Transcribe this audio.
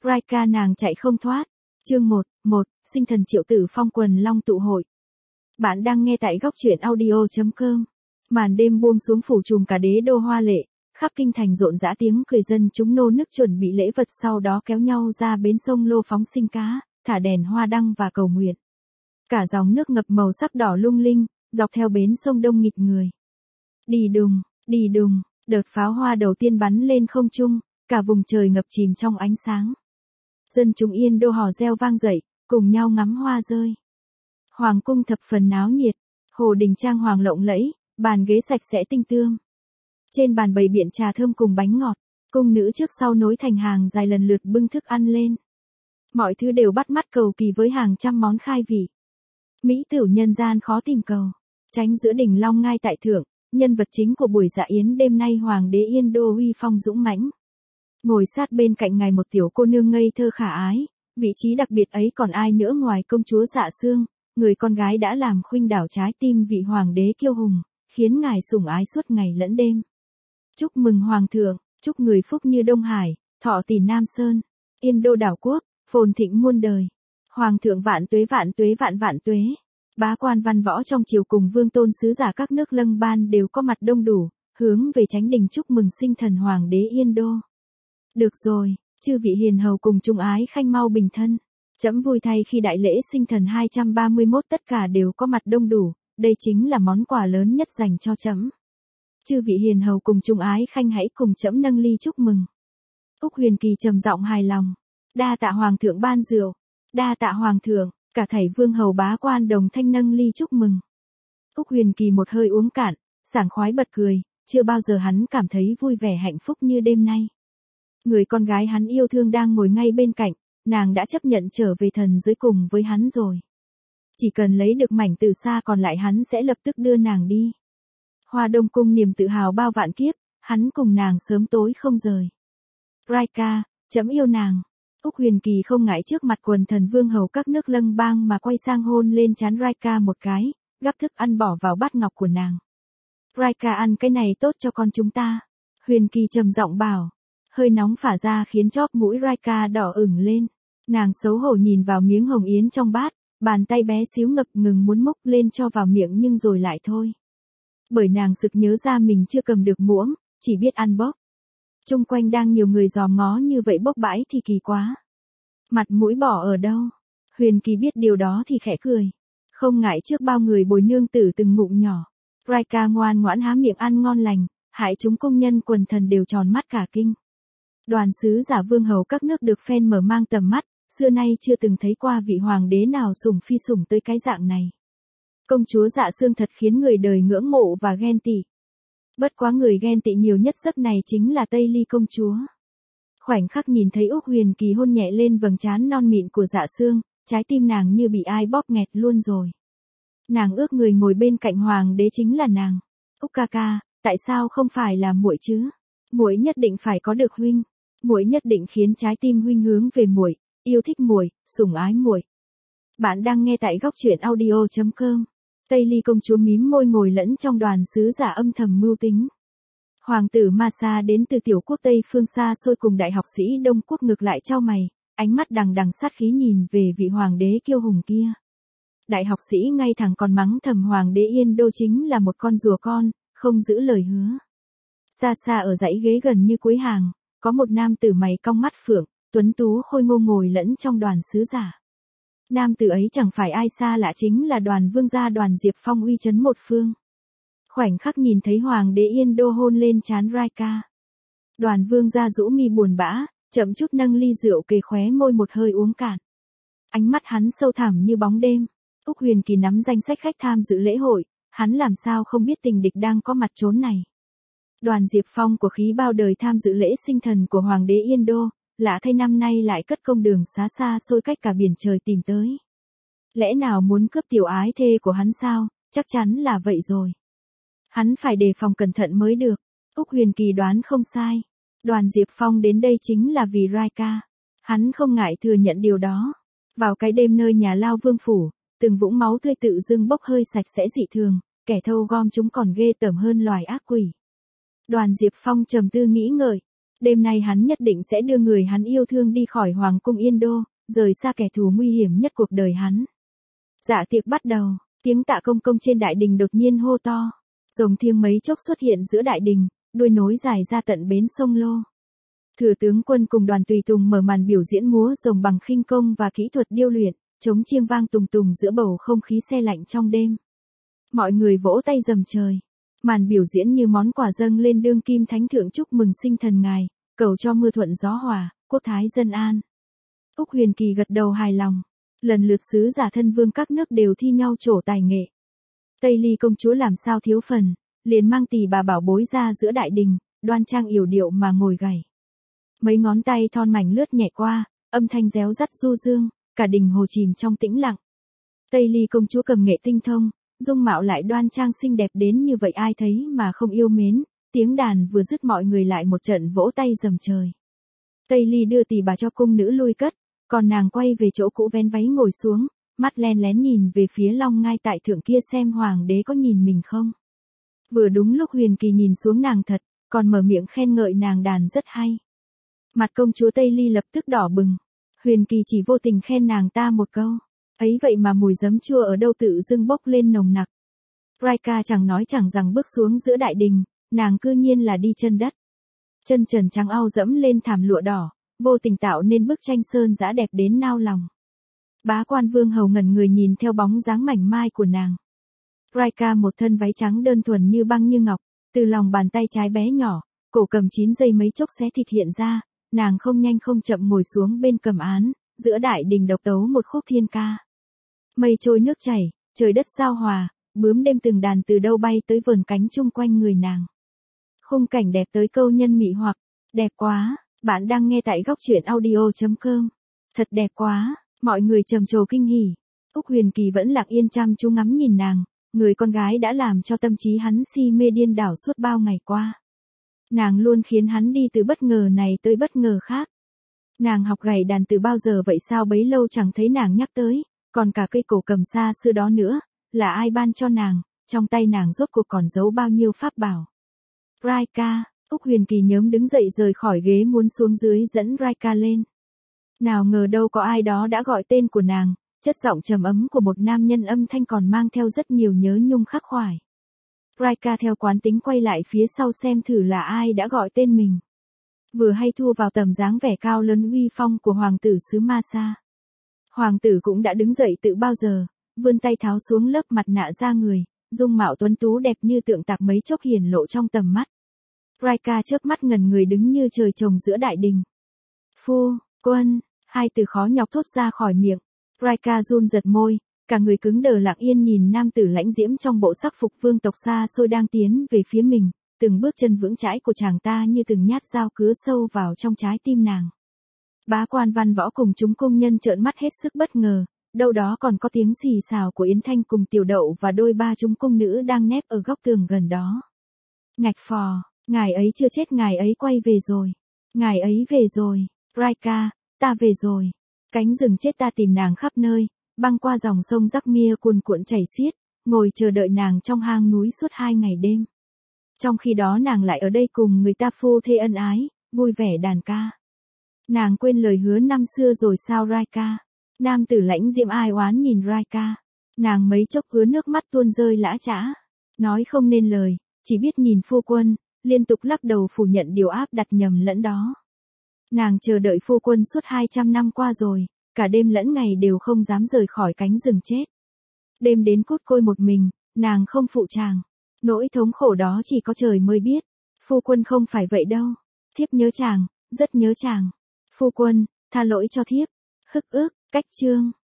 Raika nàng chạy không thoát. Chương 1, sinh thần Triệu Tử Phong quần long tụ hội. Bạn đang nghe tại góc truyện audio.com. Màn đêm buông xuống phủ trùm cả đế đô hoa lệ, khắp kinh thành rộn rã tiếng cười dân chúng nô nức chuẩn bị lễ vật, sau đó kéo nhau ra bến sông Lô phóng sinh cá, thả đèn hoa đăng và cầu nguyện. Cả dòng nước ngập màu sắc đỏ lung linh, dọc theo bến sông đông nghịt người. Đi đùng, đợt pháo hoa đầu tiên bắn lên không trung, cả vùng trời ngập chìm trong ánh sáng. Dân chúng Yên Đô hò reo vang dậy, cùng nhau ngắm hoa rơi. Hoàng cung thập phần náo nhiệt, hồ đình trang hoàng lộng lẫy, bàn ghế sạch sẽ tinh tươm. Trên bàn bày biện trà thơm cùng bánh ngọt, cung nữ trước sau nối thành hàng dài lần lượt bưng thức ăn lên. Mọi thứ đều bắt mắt cầu kỳ với hàng trăm món khai vị. Mỹ tửu nhân gian khó tìm cầu. Tránh giữa đỉnh long ngai tại thượng, nhân vật chính của buổi dạ yến đêm nay hoàng đế Yên Đô uy phong dũng mãnh. Ngồi sát bên cạnh ngài một tiểu cô nương ngây thơ khả ái, vị trí đặc biệt ấy còn ai nữa ngoài công chúa Dạ Sương, người con gái đã làm khuynh đảo trái tim vị hoàng đế kiêu hùng, khiến ngài sủng ái suốt ngày lẫn đêm. Chúc mừng hoàng thượng, chúc người phúc như Đông Hải, thọ tỷ Nam Sơn, Yên Đô đảo quốc, phồn thịnh muôn đời. Hoàng thượng vạn tuế vạn tuế. Bá quan văn võ trong triều cùng vương tôn sứ giả các nước lâng ban đều có mặt đông đủ, hướng về chánh đình chúc mừng sinh thần hoàng đế Yên Đô. Được rồi, chư vị hiền hầu cùng trung ái khanh mau bình thân. Trẫm vui thay khi đại lễ sinh thần 231 tất cả đều có mặt đông đủ, đây chính là món quà lớn nhất dành cho trẫm. Chư vị hiền hầu cùng trung ái khanh hãy cùng trẫm nâng ly chúc mừng. Úc Huyền Kỳ trầm giọng hài lòng. Đa tạ hoàng thượng ban rượu. Đa tạ hoàng thượng, cả thảy vương hầu bá quan đồng thanh nâng ly chúc mừng. Úc Huyền Kỳ một hơi uống cạn, sảng khoái bật cười, chưa bao giờ hắn cảm thấy vui vẻ hạnh phúc như đêm nay. Người con gái hắn yêu thương đang ngồi ngay bên cạnh, nàng đã chấp nhận trở về thần giới cùng với hắn rồi. Chỉ cần lấy được mảnh từ xa còn lại hắn sẽ lập tức đưa nàng đi. Hoa Đông cung niềm tự hào bao vạn kiếp, hắn cùng nàng sớm tối không rời. Raika, trẫm yêu nàng. Úc Huyền Kỳ không ngại trước mặt quần thần vương hầu các nước lâng bang mà quay sang hôn lên trán Raika một cái, gắp thức ăn bỏ vào bát ngọc của nàng. Raika ăn cái này tốt cho con chúng ta. Huyền Kỳ trầm giọng bảo. Hơi nóng phả ra khiến chóp mũi Raika đỏ ửng lên. Nàng xấu hổ nhìn vào miếng hồng yến trong bát, bàn tay bé xíu ngập ngừng muốn múc lên cho vào miệng nhưng rồi lại thôi. Bởi nàng sực nhớ ra mình chưa cầm được muỗng, chỉ biết ăn bốc. Chung quanh đang nhiều người dòm ngó như vậy bốc bãi thì kỳ quá. Mặt mũi bỏ ở đâu? Huyền Kỳ biết điều đó thì khẽ cười. Không ngại trước bao người bồi nương tử từng ngụm nhỏ. Raika ngoan ngoãn há miệng ăn ngon lành, hại chúng công nhân quần thần đều tròn mắt cả kinh. Đoàn sứ giả vương hầu các nước được phen mở mang tầm mắt, xưa nay chưa từng thấy qua vị hoàng đế nào sủng phi sủng tới cái dạng này. Công chúa Dạ Sương thật khiến người đời ngưỡng mộ và ghen tị. Bất quá người ghen tị nhiều nhất giấc này chính là Tây Ly công chúa. Khoảnh khắc nhìn thấy Úc Huyền Kỳ hôn nhẹ lên vầng trán non mịn của Dạ Sương, trái tim nàng như bị ai bóp nghẹt luôn rồi. Nàng ước người ngồi bên cạnh hoàng đế chính là nàng. Úc ca ca, tại sao không phải là muội chứ? Muội nhất định phải có được huynh. Muội nhất định khiến trái tim huynh hướng về muội, yêu thích muội, sủng ái muội. Bạn đang nghe tại góc truyện audio.com. Tây Ly công chúa mím môi ngồi lẫn trong đoàn sứ giả âm thầm mưu tính. Hoàng tử Masa đến từ tiểu quốc Tây phương xa xôi cùng đại học sĩ Đông quốc ngược lại chau mày, ánh mắt đằng đằng sát khí nhìn về vị hoàng đế kiêu hùng kia. Đại học sĩ ngay thẳng còn mắng thầm hoàng đế Yên Đô chính là một con rùa con, không giữ lời hứa. Xa xa ở dãy ghế gần như cuối hàng, có một nam tử mày cong mắt phượng, tuấn tú khôi ngô ngồi lẫn trong đoàn sứ giả. Nam tử ấy chẳng phải ai xa lạ chính là Đoàn vương gia Đoàn Diệp Phong uy chấn một phương. Khoảnh khắc nhìn thấy hoàng đế Yên Đô hôn lên trán Raika. Đoàn vương gia rũ mi buồn bã, chậm chút nâng ly rượu kề khóe môi một hơi uống cạn. Ánh mắt hắn sâu thẳm như bóng đêm. Úc Huyền Kỳ nắm danh sách khách tham dự lễ hội, hắn làm sao không biết tình địch đang có mặt chốn này. Đoàn Diệp Phong của khí bao đời tham dự lễ sinh thần của hoàng đế Yên Đô, lạ thay năm nay lại cất công đường xá xa xôi cách cả biển trời tìm tới. Lẽ nào muốn cướp tiểu ái thê của hắn sao? Chắc chắn là vậy rồi. Hắn phải đề phòng cẩn thận mới được. Úc Huyền Kỳ đoán không sai. Đoàn Diệp Phong đến đây chính là vì Raika. Hắn không ngại thừa nhận điều đó. Vào cái đêm nơi nhà lao vương phủ, từng vũng máu tươi tự dưng bốc hơi sạch sẽ dị thường, kẻ thâu gom chúng còn ghê tởm hơn loài ác quỷ. Đoàn Diệp Phong trầm tư nghĩ ngợi. Đêm nay hắn nhất định sẽ đưa người hắn yêu thương đi khỏi Hoàng cung Yên Đô, rời xa kẻ thù nguy hiểm nhất cuộc đời hắn. Dạ tiệc bắt đầu, tiếng Tạ Công Công trên đại đình đột nhiên hô to. Rồng thiêng mấy chốc xuất hiện giữa đại đình, đuôi nối dài ra tận bến sông Lô. Thừa tướng quân cùng đoàn tùy tùng mở màn biểu diễn múa rồng bằng khinh công và kỹ thuật điêu luyện, trống chiêng vang tùng tùng giữa bầu không khí se lạnh trong đêm. Mọi người vỗ tay rầm trời. Màn biểu diễn như món quà dâng lên đương kim thánh thượng chúc mừng sinh thần ngài, cầu cho mưa thuận gió hòa, quốc thái dân an. Úc Huyền Kỳ gật đầu hài lòng. Lần lượt sứ giả thân vương các nước đều thi nhau trổ tài nghệ. Tây Ly công chúa làm sao thiếu phần, liền mang tỳ bà bảo bối ra giữa đại đình, đoan trang yểu điệu mà ngồi gảy. Mấy ngón tay thon mảnh lướt nhẹ qua, âm thanh réo rắt du dương, cả đình hồ chìm trong tĩnh lặng. Tây Ly công chúa cầm nghệ tinh thông, dung mạo lại đoan trang xinh đẹp đến như vậy ai thấy mà không yêu mến, tiếng đàn vừa dứt mọi người lại một trận vỗ tay rầm trời. Tây Ly đưa tỳ bà cho cung nữ lui cất, còn nàng quay về chỗ cũ vén váy ngồi xuống, mắt len lén nhìn về phía long ngai tại thượng kia xem hoàng đế có nhìn mình không. Vừa đúng lúc Huyền Kỳ nhìn xuống nàng thật, còn mở miệng khen ngợi nàng đàn rất hay. Mặt công chúa Tây Ly lập tức đỏ bừng. Huyền Kỳ chỉ vô tình khen nàng ta một câu. Ấy vậy mà mùi giấm chua ở đâu tự dưng bốc lên nồng nặc. Raika chẳng nói chẳng rằng bước xuống giữa đại đình, nàng cư nhiên là đi chân đất. Chân trần trắng au dẫm lên thảm lụa đỏ, vô tình tạo nên bức tranh sơn dã đẹp đến nao lòng. Bá quan vương hầu ngẩn người nhìn theo bóng dáng mảnh mai của nàng. Raika một thân váy trắng đơn thuần như băng như ngọc, từ lòng bàn tay trái bé nhỏ, cổ cầm 9 giây mấy chốc xé thịt hiện ra, nàng không nhanh không chậm ngồi xuống bên cầm án, giữa đại đình độc tấu một khúc thiên ca. Mây trôi nước chảy, trời đất giao hòa, bướm đêm từng đàn từ đâu bay tới vờn cánh chung quanh người nàng. Khung cảnh đẹp tới câu nhân mị hoặc, đẹp quá, bạn đang nghe tại góc truyện audio.com. Thật đẹp quá, mọi người trầm trồ kinh hỉ. Úc Huyền Kỳ vẫn lặng yên chăm chú ngắm nhìn nàng, người con gái đã làm cho tâm trí hắn si mê điên đảo suốt bao ngày qua. Nàng luôn khiến hắn đi từ bất ngờ này tới bất ngờ khác. Nàng học gảy đàn từ bao giờ vậy sao bấy lâu chẳng thấy nàng nhắc tới, còn cả cây cổ cầm xa xưa đó nữa, là ai ban cho nàng, trong tay nàng rốt cuộc còn giấu bao nhiêu pháp bảo. Raika, Úc Huyền Kỳ nhớm đứng dậy rời khỏi ghế muốn xuống dưới dẫn Raika lên. Nào ngờ đâu có ai đó đã gọi tên của nàng, chất giọng trầm ấm của một nam nhân âm thanh còn mang theo rất nhiều nhớ nhung khắc khoải. Raika theo quán tính quay lại phía sau xem thử là ai đã gọi tên mình. Vừa hay thua vào tầm dáng vẻ cao lớn uy phong của hoàng tử xứ Masa. Hoàng tử cũng đã đứng dậy từ bao giờ, vươn tay tháo xuống lớp mặt nạ da người, dung mạo tuấn tú đẹp như tượng tạc mấy chốc hiển lộ trong tầm mắt. Raika chớp mắt ngẩn người đứng như trời trồng giữa đại đình. Phu quân, hai từ khó nhọc thốt ra khỏi miệng. Raika run giật môi, cả người cứng đờ lặng yên nhìn nam tử lãnh diễm trong bộ sắc phục vương tộc xa xôi đang tiến về phía mình, từng bước chân vững chãi của chàng ta như từng nhát dao cứa sâu vào trong trái tim nàng. Bá quan văn võ cùng chúng công nhân trợn mắt hết sức bất ngờ, đâu đó còn có tiếng xì xào của Yến Thanh cùng Tiểu Đậu và đôi ba chúng cung nữ đang nép ở góc tường gần đó. Ngạch phò, ngài ấy chưa chết, ngài ấy quay về rồi. Ngài ấy về rồi, Raika, ta về rồi. Cánh rừng chết ta tìm nàng khắp nơi, băng qua dòng sông Rắc-mia cuồn cuộn chảy xiết, ngồi chờ đợi nàng trong hang núi suốt 2 ngày đêm. Trong khi đó nàng lại ở đây cùng người ta phu thê ân ái, vui vẻ đàn ca. Nàng quên lời hứa năm xưa rồi sao Raika? Nam tử lãnh diễm ai oán nhìn Raika. Nàng mấy chốc ứa nước mắt tuôn rơi lã chã. Nói không nên lời, chỉ biết nhìn phu quân, liên tục lắc đầu phủ nhận điều áp đặt nhầm lẫn đó. Nàng chờ đợi phu quân suốt 200 năm qua rồi, cả đêm lẫn ngày đều không dám rời khỏi cánh rừng chết. Đêm đến cút côi một mình, nàng không phụ chàng. Nỗi thống khổ đó chỉ có trời mới biết. Phu quân không phải vậy đâu. Thiếp nhớ chàng, rất nhớ chàng. Phu quân, tha lỗi cho thiếp. Hức ức, cách chương.